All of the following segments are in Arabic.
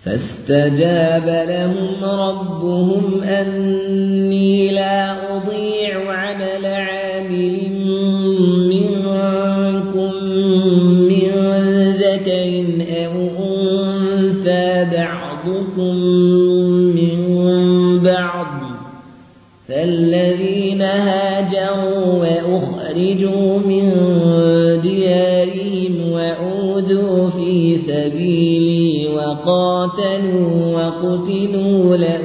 فاستجاب لهم ربهم أني لا أضيع عمل عامل منكم من ذكر أو أنثى بعضكم من بعض فالذين هاجروا وأخرجوا من ديارهم وأوذوا في سبيلي وقاتلوا وقتلوا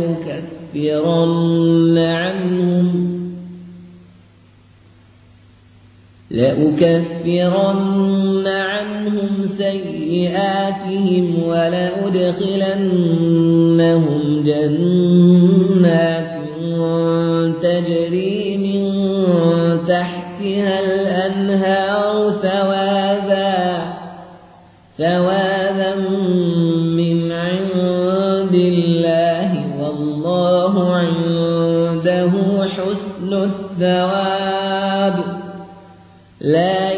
لأكفرن عنهم سيئاتهم ولأدخلنهم جنات تجري من تحتها الأنهار ثوابا من عند الله والله عنده حسن الثواب لا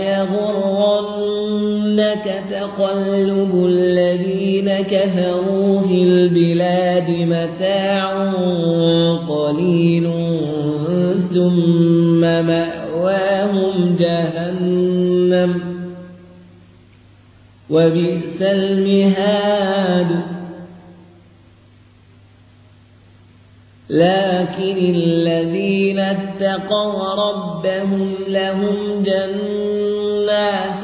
يغرنك تقلب الذين كفروا في البلاد متاع قليل ثم مأواهم جهنم وبئس المهاد لكن الذين اتقوا ربهم لهم جنات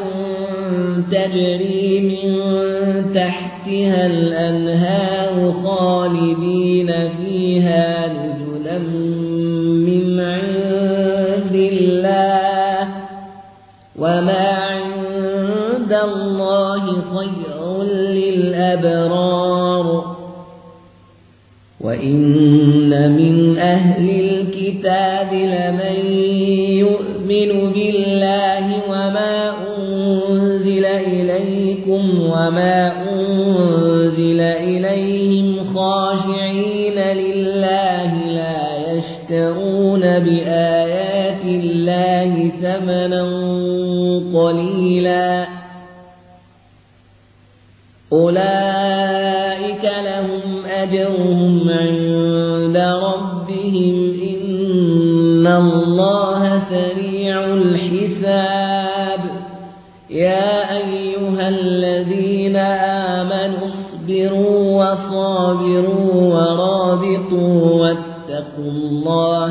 تجري من تحتها الأنهار خالدين فيها نزلا من عند الله وما عند الله خير للأبرار وإن من أهل الكتاب لمن يؤمن بالله وما أنزل إليكم وما أنزل إليهم خاشعين لله لا يشترون بآيات الله ثمنا قليلا أولئك لهم أجرهم عند ربهم إن الله سريع الحساب يا أيها الذين آمنوا اصبروا وصابروا ورابطوا واتقوا الله